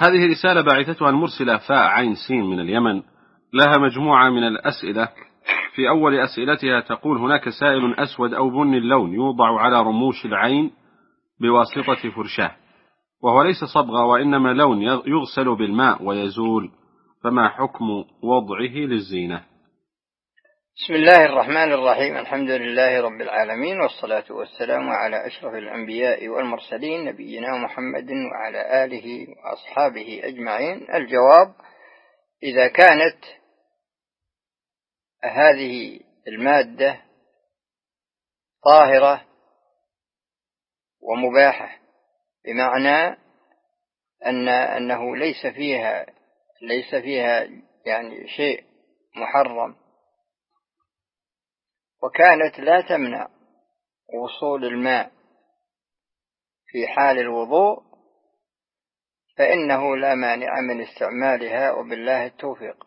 هذه رسالة باعثتها المرسلة فاء عين سين من اليمن، لها مجموعة من الأسئلة. في أول أسئلتها تقول: هناك سائل أسود أو بني اللون يوضع على رموش العين بواسطة فرشاة، وهو ليس صبغة وإنما لون يغسل بالماء ويزول، فما حكم وضعه للزينة؟ بسم الله الرحمن الرحيم. الحمد لله رب العالمين، والصلاة والسلام على أشرف الأنبياء والمرسلين، نبينا محمد وعلى آله وأصحابه أجمعين. الجواب: إذا كانت هذه المادة طاهرة ومباحة، بمعنى أنه ليس فيها يعني شيء محرم، وكانت لا تمنع وصول الماء في حال الوضوء، فإنه لا مانع من استعمالها، وبالله التوفيق.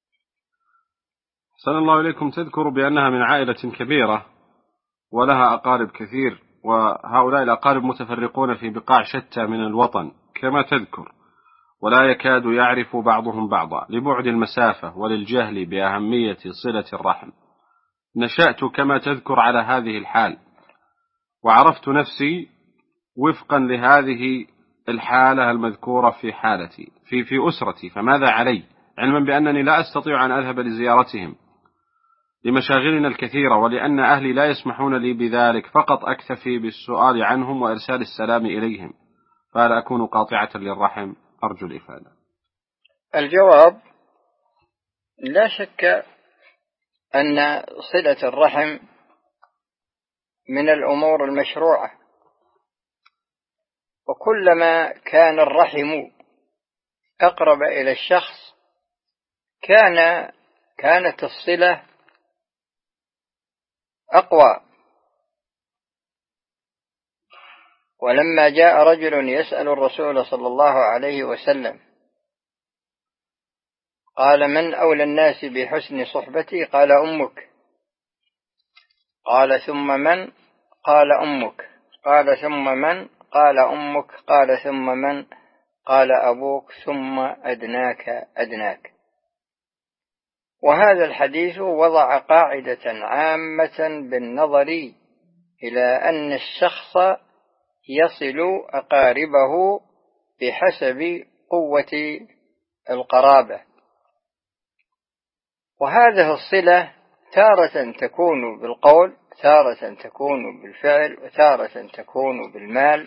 صلى الله عليكم. تذكر بأنها من عائلة كبيرة ولها أقارب كثير، وهؤلاء الأقارب متفرقون في بقاع شتى من الوطن كما تذكر، ولا يكاد يعرف بعضهم بعضا لبعد المسافة وللجهل بأهمية صلة الرحم. نشأت كما تذكر على هذه الحال، وعرفت نفسي وفقا لهذه الحالة المذكورة في حالتي في أسرتي، فماذا علي؟ علما بأنني لا أستطيع أن أذهب لزيارتهم لمشاغلنا الكثيرة، ولأن أهلي لا يسمحون لي بذلك، فقط أكتفي بالسؤال عنهم وإرسال السلام إليهم، فهل أكون قاطعة للرحم؟ أرجو الإفادة. الجواب: لا شك أن صلة الرحم من الأمور المشروعة، وكلما كان الرحم أقرب إلى الشخص كانت الصلة أقوى. ولما جاء رجل يسأل الرسول صلى الله عليه وسلم قال: من أولى الناس بحسن صحبتي؟ قال: أمك. قال: ثم من؟ قال: أمك. قال: ثم من؟ قال: أمك. قال: ثم من؟ قال: أبوك، ثم أدناك. وهذا الحديث وضع قاعدة عامة بالنظر إلى أن الشخص يصل أقاربه بحسب قوة القرابة، وهذه الصلة تارة تكون بالقول، تارة تكون بالفعل، وتارة تكون بالمال.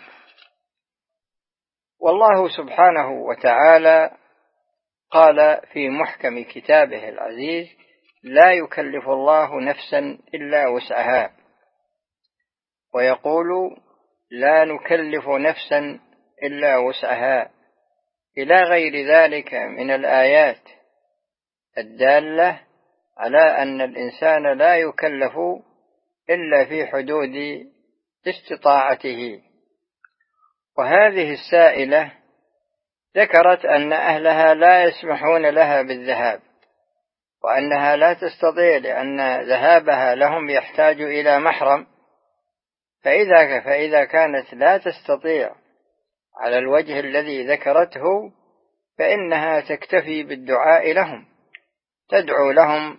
والله سبحانه وتعالى قال في محكم كتابه العزيز: لا يكلف الله نفسا إلا وسعها، ويقول: لا نكلف نفسا إلا وسعها، إلى غير ذلك من الآيات الدالة على أن الإنسان لا يكلف إلا في حدود استطاعته. وهذه السائلة ذكرت أن أهلها لا يسمحون لها بالذهاب، وأنها لا تستطيع لأن ذهابها لهم يحتاج إلى محرم، فإذا كانت لا تستطيع على الوجه الذي ذكرته، فإنها تكتفي بالدعاء لهم، تدعو لهم،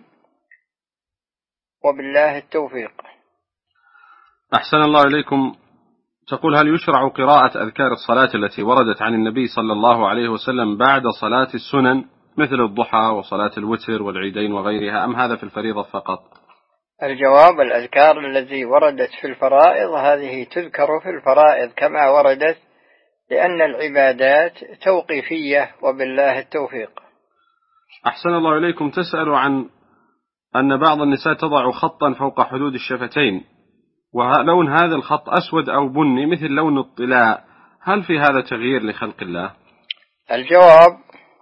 وبالله التوفيق. أحسن الله إليكم. تقول: هل يشرع قراءة أذكار الصلاة التي وردت عن النبي صلى الله عليه وسلم بعد صلاة السنن مثل الضحى وصلاة الوتر والعيدين وغيرها، أم هذا في الفريضة فقط؟ الجواب: الأذكار التي وردت في الفرائض هذه تذكر في الفرائض كما وردت، لأن العبادات توقيفية، وبالله التوفيق. أحسن الله إليكم. تسأل عن أن بعض النساء تضع خطا فوق حدود الشفتين، ولون هذا الخط أسود أو بني مثل لون الطلاء، هل في هذا تغيير لخلق الله؟ الجواب: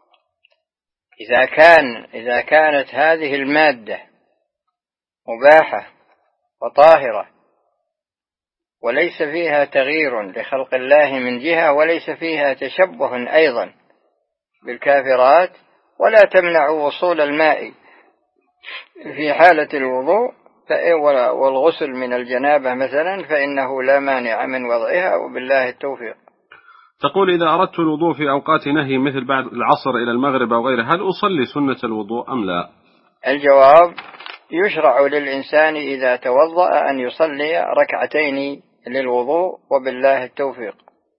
إذا كانت هذه المادة مباحة وطاهرة وليس فيها تغيير لخلق الله من جهة، وليس فيها تشبه أيضا بالكافرات، ولا تمنع وصول الماء في حالة الوضوء والغسل من الجنابة مثلا، فإنه لا مانع من وضعها، وبالله التوفيق. تقول: إذا أردت الوضوء في أوقات نهي مثل بعد العصر إلى المغرب أو غيره، هل أصلي سنة الوضوء أم لا؟ الجواب: يشرع للإنسان إذا توضأ أن يصلي ركعتين للوضوء، وبالله التوفيق.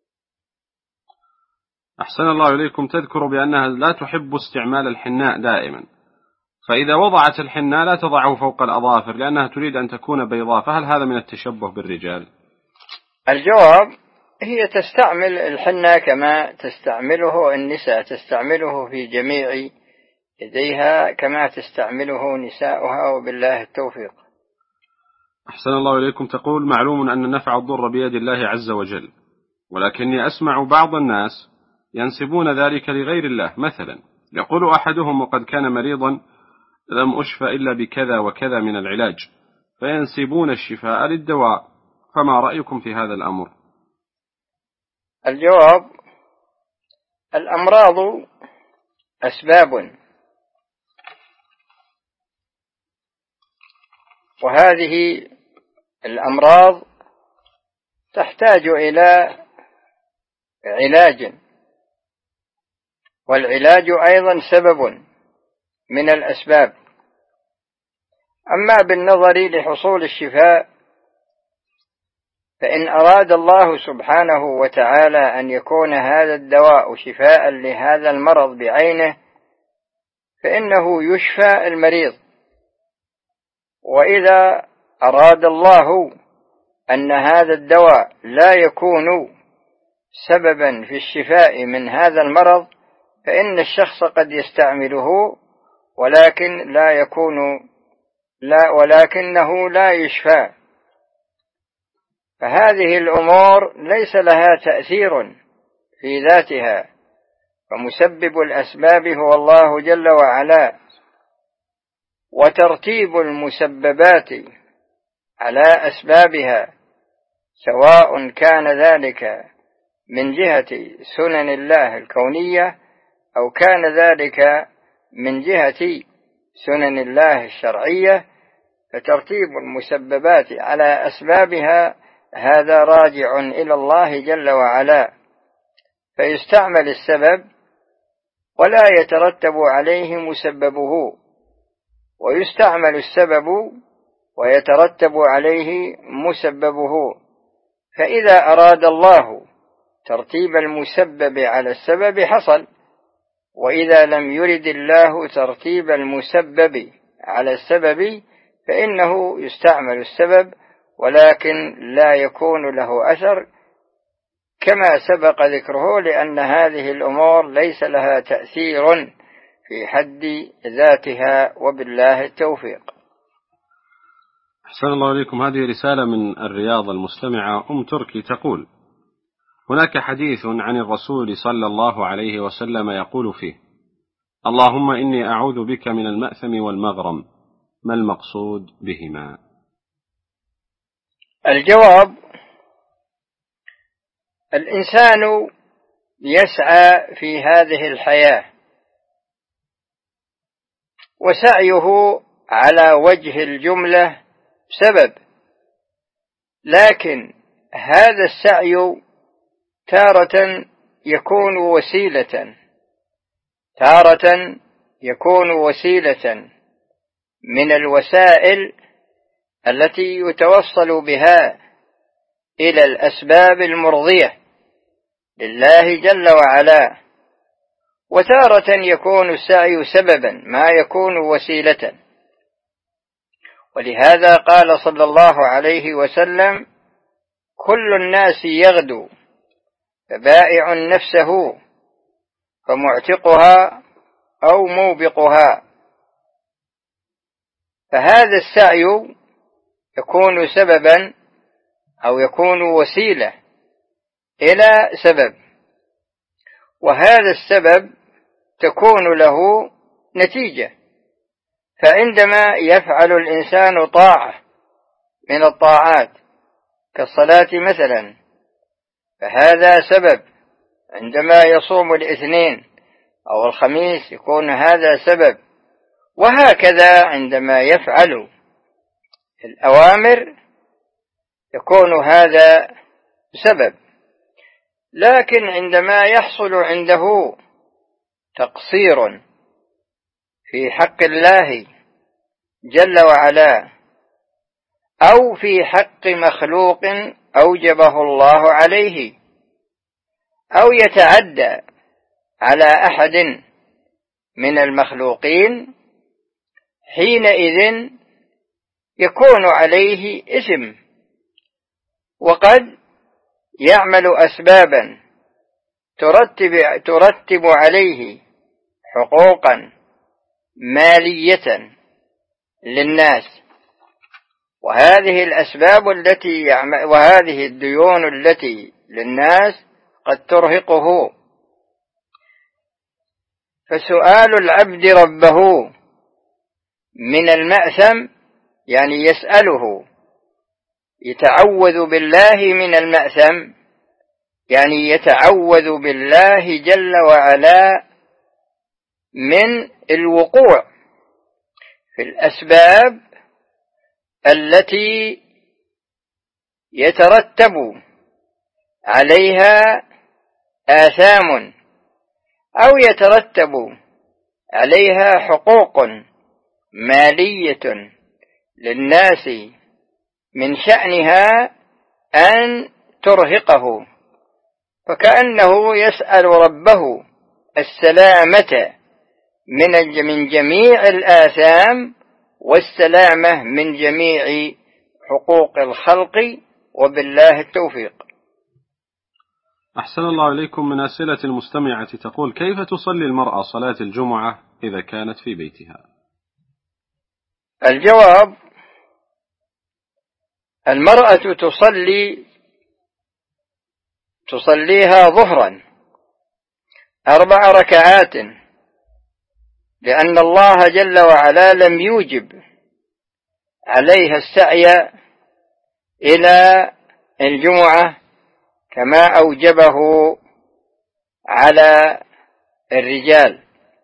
أحسن الله إليكم. تذكر بأنها لا تحب استعمال الحناء دائما، فإذا وضعت الحناء لا تضعه فوق الأظافر لأنها تريد أن تكون بيضاء، فهل هذا من التشبه بالرجال؟ الجواب: هي تستعمل الحناء كما تستعمله النساء، تستعمله في جميع يديها كما تستعمله نساؤها، وبالله التوفيق. أحسن الله إليكم. تقول: معلوم أن النفع الضر بيد الله عز وجل، ولكني أسمع بعض الناس ينسبون ذلك لغير الله. مثلا يقول أحدهم: وقد كان مريضا لم أشفى إلا بكذا وكذا من العلاج، فينسبون الشفاء للدواء، فما رأيكم في هذا الأمر؟ الجواب: الأمراض أسباب، وهذه الأمراض تحتاج إلى علاج، والعلاج أيضا سبب من الأسباب. أما بالنظر لحصول الشفاء، فإن أراد الله سبحانه وتعالى أن يكون هذا الدواء شفاء لهذا المرض بعينه، فإنه يشفى المريض. وإذا أراد الله أن هذا الدواء لا يكون سببا في الشفاء من هذا المرض، فإن الشخص قد يستعمله ولكنه لا يشفى. فهذه الأمور ليس لها تأثير في ذاتها، فمسبب الأسباب هو الله جل وعلا، وترتيب المسببات على أسبابها، سواء كان ذلك من جهة سنن الله الكونية أو كان ذلك من جهة سنن الله الشرعية، فترتيب المسببات على أسبابها هذا راجع إلى الله جل وعلا، فيستعمل السبب ولا يترتب عليه مسببه، ويستعمل السبب ويترتب عليه مسببه. فإذا أراد الله ترتيب المسبب على السبب حصل، وإذا لم يرد الله ترتيب المسبب على السبب فإنه يستعمل السبب ولكن لا يكون له أثر كما سبق ذكره، لأن هذه الأمور ليس لها تأثير في حد ذاتها، وبالله التوفيق. أحسن الله إليكم. هذه رسالة من الرياض المستمعة أم تركي تقول: هناك حديث عن الرسول صلى الله عليه وسلم يقول فيه: اللهم إني أعوذ بك من المأثم والمغرم، ما المقصود بهما؟ الجواب: الإنسان يسعى في هذه الحياة، وسعيه على وجه الجملة سبب، لكن هذا السعي تارة يكون وسيلة من الوسائل التي يتوصل بها إلى الأسباب المرضية لله جل وعلا، وتارة يكون السعي سببا ما يكون وسيلة. ولهذا قال صلى الله عليه وسلم: كل الناس يغدو فبائع نفسه فمعتقها أو موبقها. فهذا السعي يكون سببا أو يكون وسيلة إلى سبب، وهذا السبب تكون له نتيجة. فعندما يفعل الإنسان طاعة من الطاعات كالصلاة مثلا، فهذا سبب. عندما يصوم الاثنين أو الخميس يكون هذا سبب، وهكذا عندما يفعل الأوامر يكون هذا سبب. لكن عندما يحصل عنده تقصير في حق الله جل وعلا أو في حق مخلوق أوجبه الله عليه، أو يتعدى على أحد من المخلوقين، حينئذ يكون عليه إثم، وقد يعمل أسبابا ترتب عليه حقوقا مالية للناس، وهذه الأسباب وهذه الديون التي للناس قد ترهقه. فسؤال العبد ربه من المأثم، يعني يسأله يتعوذ بالله من المأثم، يعني يتعوذ بالله جل وعلا من الوقوع في الأسباب التي يترتب عليها آثام أو يترتب عليها حقوق مالية للناس من شأنها أن ترهقه، فكأنه يسأل ربه السلامة من جميع الآثام والسلامة من جميع حقوق الخلق، وبالله التوفيق. أحسن الله إليكم. من أسئلة المستمعة تقول: كيف تصلي المرأة صلاة الجمعة إذا كانت في بيتها؟ الجواب: المرأة تصليها ظهرا 4 ركعات، لأن الله جل وعلا لم يوجب عليها السعي إلى الجمعة كما أوجبه على الرجال،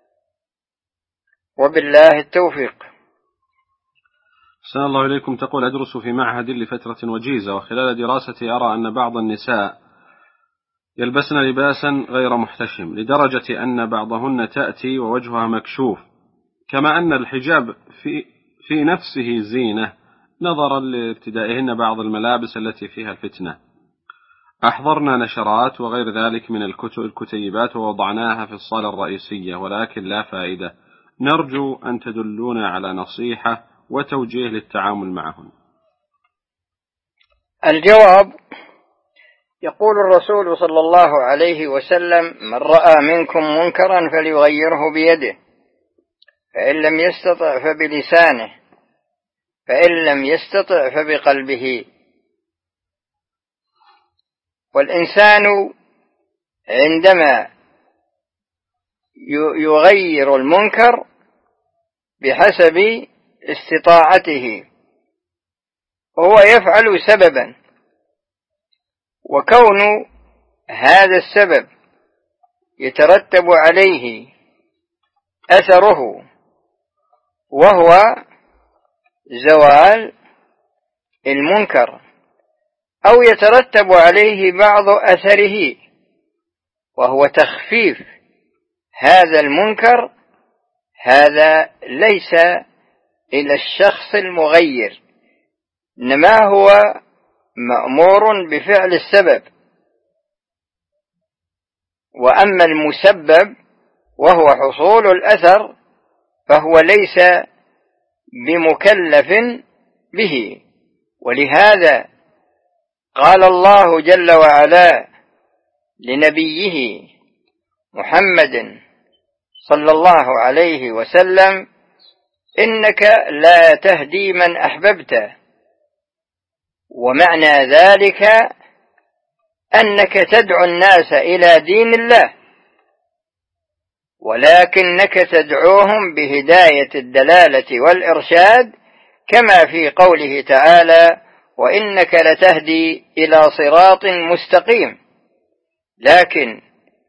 وبالله التوفيق. أحسن الله إليكم. تقول: أدرس في معهد لفترة وجيزة، وخلال دراستي أرى أن بعض النساء يلبسن لباسا غير محتشم، لدرجة أن بعضهن تأتي ووجهها مكشوف، كما أن الحجاب في نفسه زينة، نظرا لارتدائهن بعض الملابس التي فيها الفتنة. أحضرنا نشرات وغير ذلك من الكتيبات ووضعناها في الصالة الرئيسية، ولكن لا فائدة. نرجو أن تدلونا على نصيحة وتوجيه للتعامل معهن. الجواب: يقول الرسول صلى الله عليه وسلم: من رأى منكم منكرا فليغيره بيده، فإن لم يستطع فبلسانه، فإن لم يستطع فبقلبه. والإنسان عندما يغير المنكر بحسب استطاعته وهو يفعل سببا، وكون هذا السبب يترتب عليه أثره وهو زوال المنكر، أو يترتب عليه بعض أثره وهو تخفيف هذا المنكر، هذا ليس إلى الشخص المغير، إنما هو مأمور بفعل السبب. وأما المسبب وهو حصول الأثر فهو ليس بمكلف به. ولهذا قال الله جل وعلا لنبيه محمد صلى الله عليه وسلم: إنك لا تهدي من أحببت. ومعنى ذلك أنك تدعو الناس إلى دين الله، ولكنك تدعوهم بهداية الدلالة والإرشاد، كما في قوله تعالى: وإنك لتهدي إلى صراط مستقيم. لكن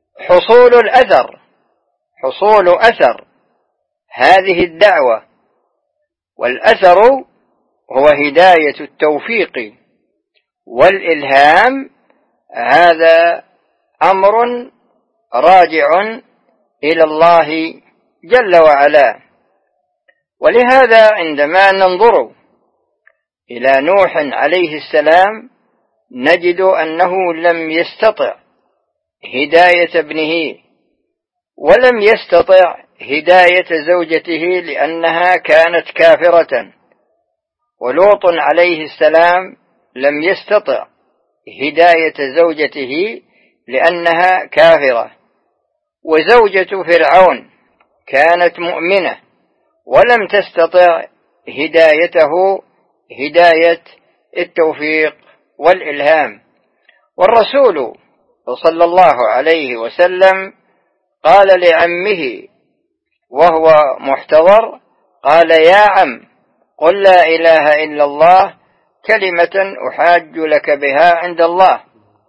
حصول أثر هذه الدعوة، والأثر هو هداية التوفيق والإلهام، هذا أمر راجع إلى الله جل وعلا. ولهذا عندما ننظر إلى نوح عليه السلام نجد أنه لم يستطع هداية ابنه، ولم يستطع هداية زوجته لأنها كانت كافرة، ولوط عليه السلام لم يستطع هداية زوجته لأنها كافرة، وزوجة فرعون كانت مؤمنة ولم تستطع هدايته هداية التوفيق والإلهام. والرسول صلى الله عليه وسلم قال لعمه وهو محتضر، قال: يا عم، قل لا إله إلا الله كلمة أحاج لك بها عند الله.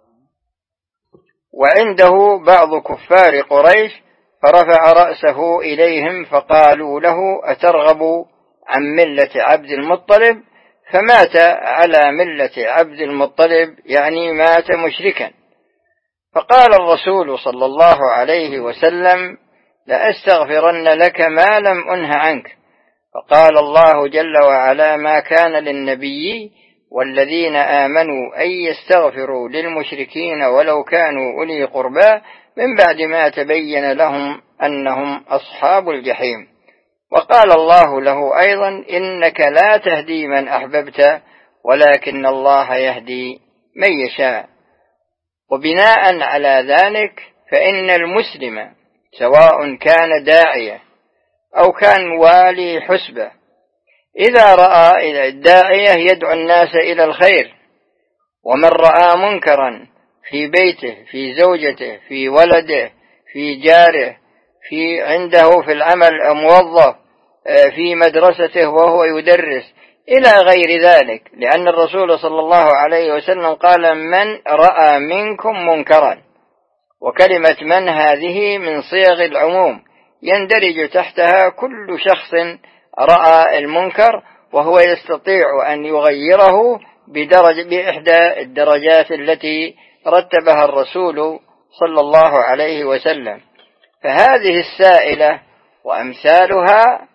وعنده بعض كفار قريش فرفع رأسه إليهم فقالوا له: أترغب عن ملة عبد المطلب؟ فمات على ملة عبد المطلب، يعني مات مشركا. فقال الرسول صلى الله عليه وسلم: لأستغفرن لك ما لم أنه عنك. فقال الله جل وعلا: ما كان للنبي والذين آمنوا أن يستغفروا للمشركين ولو كانوا أولي قربى من بعد ما تبين لهم أنهم أصحاب الجحيم. وقال الله له أيضا: إنك لا تهدي من أحببت ولكن الله يهدي من يشاء. وبناء على ذلك فإن المسلم سواء كان داعية أو كان والي حسبة، إذا رأى الداعية يدعو الناس إلى الخير، ومن رأى منكرا في بيته، في زوجته، في ولده، في جاره، في عنده في العمل موظف، في مدرسته وهو يدرس، إلى غير ذلك، لأن الرسول صلى الله عليه وسلم قال: من رأى منكم منكرا. وكلمة من هذه من صيغ العموم، يندرج تحتها كل شخص رأى المنكر وهو يستطيع أن يغيره بإحدى الدرجات التي رتبها الرسول صلى الله عليه وسلم. فهذه السائلة وأمثالها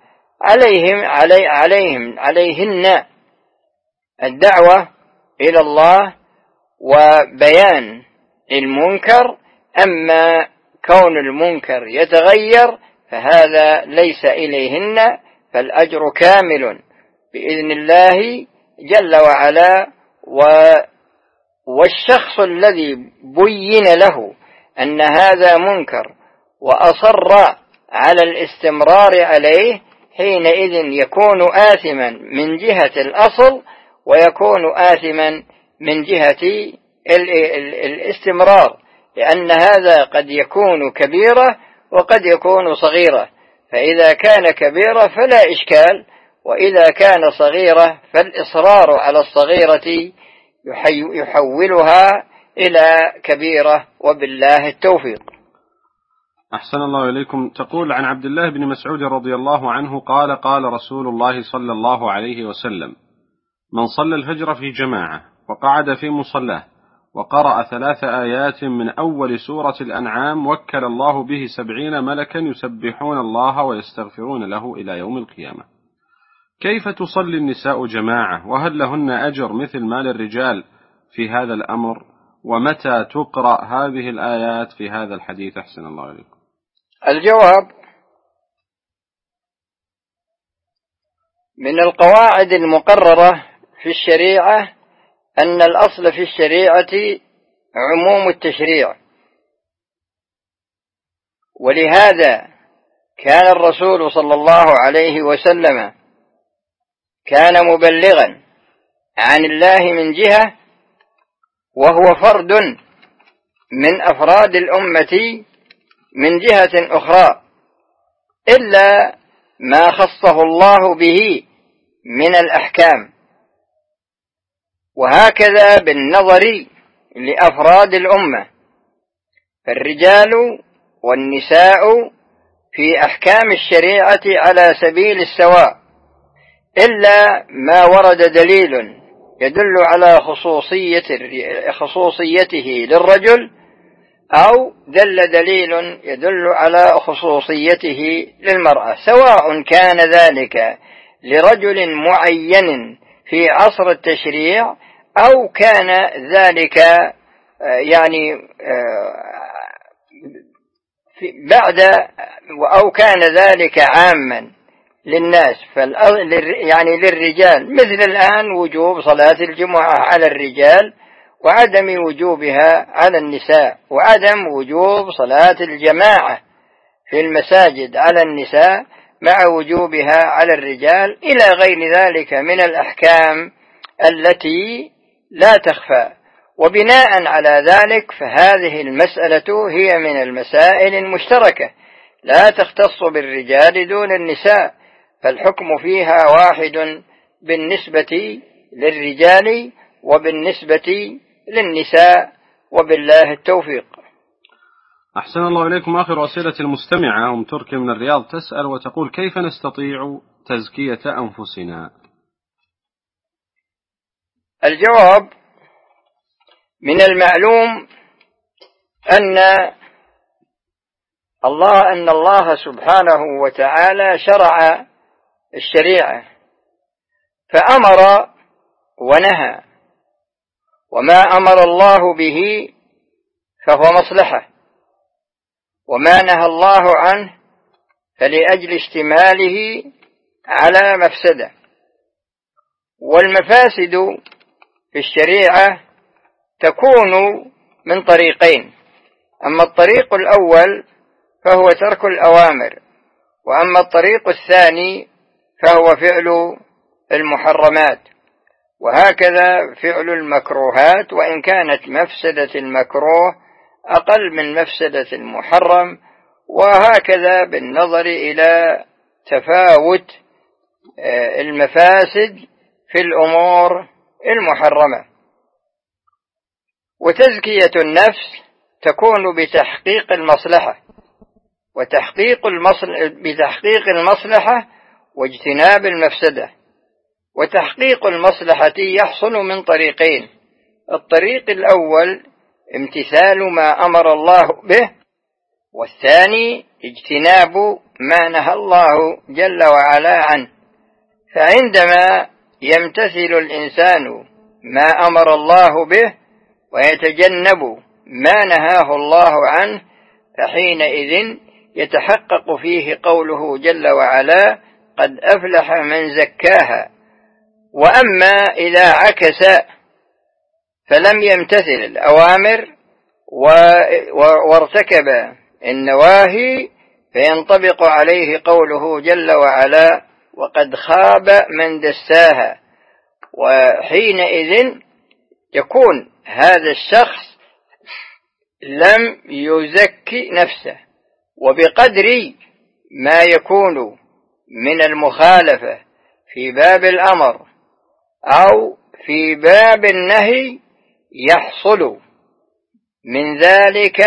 عليهن الدعوة إلى الله وبيان المنكر. أما كون المنكر يتغير فهذا ليس إليهن، فالأجر كامل بإذن الله جل وعلا. والشخص الذي بين له أن هذا منكر وأصر على الاستمرار عليه حينئذ يكون آثما من جهة الأصل، ويكون آثما من جهة الاستمرار، لأن هذا قد يكون كبيرة وقد يكون صغيرة. فإذا كان كبيرة فلا إشكال، وإذا كان صغيرة فالإصرار على الصغيرة يحولها إلى كبيرة، وبالله التوفيق. أحسن الله إليكم. تقول: عن عبد الله بن مسعود رضي الله عنه قال: قال رسول الله صلى الله عليه وسلم: من صلى الفجر في جماعة وقعد في مصلاه وقرأ 3 آيات من أول سورة الأنعام وكل الله به 70 ملكا يسبحون الله ويستغفرون له إلى يوم القيامة. كيف تصلي النساء جماعة؟ وهل لهن أجر مثل ما للرجال في هذا الأمر؟ ومتى تقرأ هذه الآيات في هذا الحديث؟ أحسن الله إليكم. الجواب: من القواعد المقررة في الشريعة أن الأصل في الشريعة عموم التشريع، ولهذا كان الرسول صلى الله عليه وسلم كان مبلغا عن الله من جهة، وهو فرد من أفراد الأمة من جهة أخرى، إلا ما خصه الله به من الأحكام. وهكذا بالنظر لأفراد الأمة، فالرجال والنساء في أحكام الشريعة على سبيل السواء، إلا ما ورد دليل يدل على خصوصيته للرجل أو دل دليل يدل على خصوصيته للمرأة، سواء كان ذلك لرجل معين في عصر التشريع أو كان ذلك يعني بعد، أو كان ذلك عاما للناس، يعني للرجال، مثل الآن وجوب صلاة الجمعة على الرجال وعدم وجوبها على النساء، وعدم وجوب صلاة الجماعة في المساجد على النساء مع وجوبها على الرجال، إلى غير ذلك من الأحكام التي لا تخفى. وبناء على ذلك فهذه المسألة هي من المسائل المشتركة لا تختص بالرجال دون النساء، فالحكم فيها واحد بالنسبة للرجال وبالنسبة للنساء، وبالله التوفيق. أحسن الله إليكم. آخر أسئلة المستمعة أم تركي من الرياض تسأل وتقول: كيف نستطيع تزكية أنفسنا؟ الجواب: من المعلوم أن الله سبحانه وتعالى شرع الشريعة فأمر ونهى، وما أمر الله به فهو مصلحة، وما نهى الله عنه فلأجل اشتماله على مفسدة. والمفاسد في الشريعة تكون من طريقين: أما الطريق الأول فهو ترك الأوامر، وأما الطريق الثاني فهو فعل المحرمات، وهكذا فعل المكروهات، وإن كانت مفسدة المكروه أقل من مفسدة المحرم، وهكذا بالنظر إلى تفاوت المفاسد في الأمور المحرمة. وتزكية النفس تكون بتحقيق المصلحة، بتحقيق المصلحة واجتناب المفسدة. وتحقيق المصلحة يحصل من طريقين: الطريق الأول امتثال ما أمر الله به، والثاني اجتناب ما نهى الله جل وعلا عنه. فعندما يمتثل الإنسان ما أمر الله به ويتجنب ما نهاه الله عنه فحينئذ يتحقق فيه قوله جل وعلا: قد أفلح من زكاها. وأما إذا عكس فلم يمتثل الأوامر وارتكب النواهي فينطبق عليه قوله جل وعلا: وقد خاب من دساها. وحينئذ يكون هذا الشخص لم يزكي نفسه، وبقدر ما يكون من المخالفة في باب الأمر أو في باب النهي يحصل من ذلك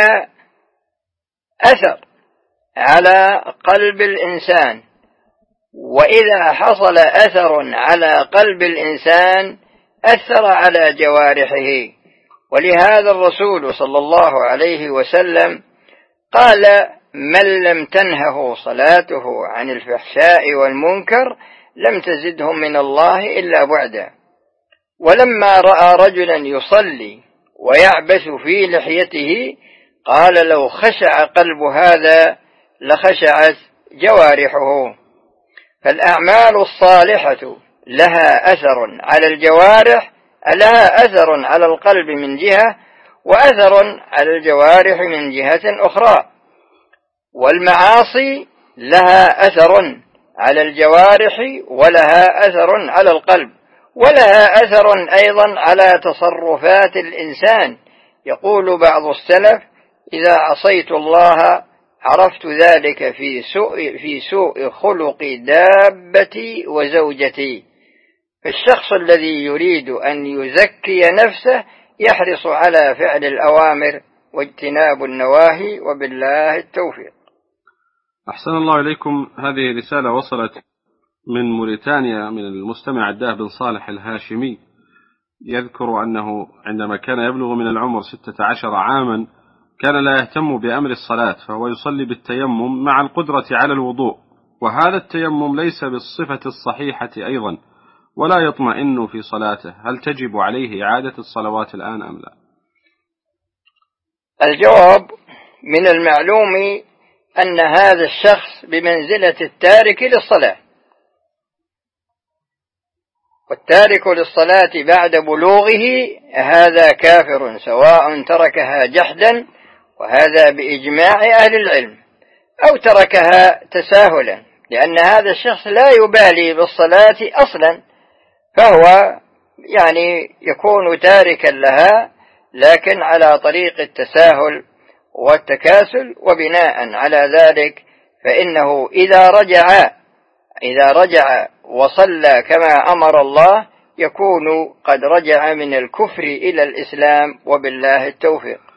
أثر على قلب الإنسان. وإذا حصل أثر على قلب الإنسان أثر على جوارحه. ولهذا الرسول صلى الله عليه وسلم قال: من لم تنهه صلاته عن الفحشاء والمنكر لم تزده من الله إلا بعدا. ولما رأى رجلا يصلي ويعبث في لحيته قال: لو خشع قلب هذا لخشعت جوارحه. فالأعمال الصالحة لها أثر على الجوارح، لها أثر على القلب من جهة، وأثر على الجوارح من جهة أخرى. والمعاصي لها أثر على الجوارح ولها أثر على القلب، ولها أثر أيضا على تصرفات الإنسان. يقول بعض السلف: إذا عصيت الله عرفت ذلك في سوء خلق دابتي وزوجتي. الشخص الذي يريد أن يزكي نفسه يحرص على فعل الأوامر واجتناب النواهي، وبالله التوفيق. أحسن الله إليكم. هذه رسالة وصلت من موريتانيا من المستمع عداه بن صالح الهاشمي، يذكر أنه عندما كان يبلغ من العمر 16 عاما كان لا يهتم بأمر الصلاة، فهو يصلي بالتيمم مع القدرة على الوضوء، وهذا التيمم ليس بالصفة الصحيحة أيضا، ولا يطمئن في صلاته، هل تجب عليه إعادة الصلوات الآن أم لا؟ الجواب: من المعلوم أن هذا الشخص بمنزلة التارك للصلاة، والتارك للصلاة بعد بلوغه هذا كافر، سواء تركها جحدا، وهذا بإجماع أهل العلم، أو تركها تساهلا، لأن هذا الشخص لا يبالي بالصلاة أصلا، فهو يكون تاركا لها، لكن على طريق التساهل والتكاسل، وبناء على ذلك فإنه إذا رجع وصلى كما أمر الله يكون قد رجع من الكفر إلى الإسلام، وبالله التوفيق.